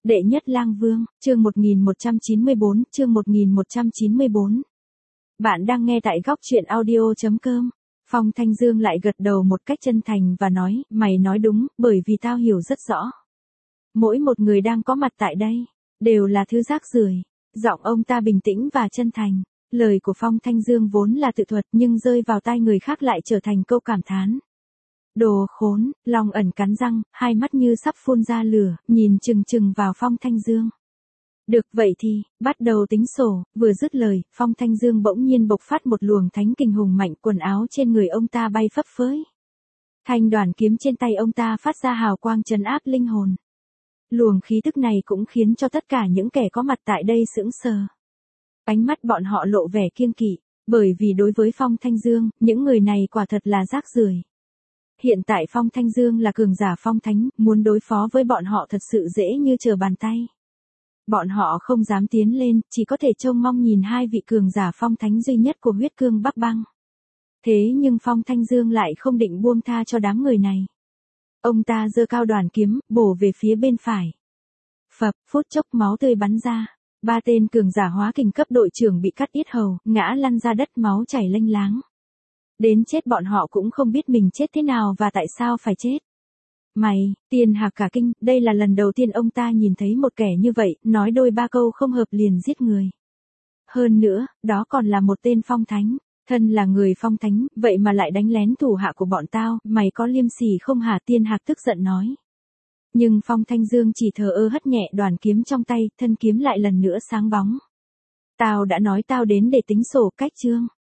Đệ nhất lang vương, chương 1194, chương 1194. Bạn đang nghe tại góc truyện audio.com. Phong Thanh Dương lại gật đầu một cách chân thành và nói, mày nói đúng, bởi vì tao hiểu rất rõ. Mỗi một người đang có mặt tại đây, đều là thứ rác rưởi. Giọng ông ta bình tĩnh và chân thành. Lời của Phong Thanh Dương vốn là tự thuật nhưng rơi vào tai người khác lại trở thành câu cảm thán. Đồ khốn, Long ẩn cắn răng, hai mắt như sắp phun ra lửa, nhìn chừng chừng vào Phong Thanh Dương. Được vậy thì, bắt đầu tính sổ, vừa dứt lời, Phong Thanh Dương bỗng nhiên bộc phát một luồng thánh kình hùng mạnh, quần áo trên người ông ta bay phấp phới. Thanh đoàn kiếm trên tay ông ta phát ra hào quang trấn áp linh hồn. Luồng khí tức này cũng khiến cho tất cả những kẻ có mặt tại đây sững sờ. Ánh mắt bọn họ lộ vẻ kiêng kỵ, bởi vì đối với Phong Thanh Dương, những người này quả thật là rác rưởi. Hiện tại Phong Thanh Dương là cường giả phong thánh, muốn đối phó với bọn họ thật sự dễ như trở bàn tay. Bọn họ không dám tiến lên, chỉ có thể trông mong nhìn hai vị cường giả phong thánh duy nhất của huyết cương Bắc Băng. Thế nhưng Phong Thanh Dương lại không định buông tha cho đám người này. Ông ta giơ cao đoàn kiếm, bổ về phía bên phải. Phập, phút chốc máu tươi bắn ra. Ba tên cường giả hóa kình cấp đội trưởng bị cắt yết hầu, ngã lăn ra đất máu chảy lênh láng. Đến chết bọn họ cũng không biết mình chết thế nào và tại sao phải chết. Mày, Tiền Hạc cả kinh, đây là lần đầu tiên ông ta nhìn thấy một kẻ như vậy, nói đôi ba câu không hợp liền giết người. Hơn nữa, đó còn là một tên phong thánh, thân là người phong thánh, vậy mà lại đánh lén thủ hạ của bọn tao, mày có liêm sỉ không hả? Tiên Hạc tức giận nói. Nhưng Phong Thanh Dương chỉ thờ ơ hất nhẹ đoàn kiếm trong tay, thân kiếm lại lần nữa sáng bóng. Tao đã nói tao đến để tính sổ, cách chương.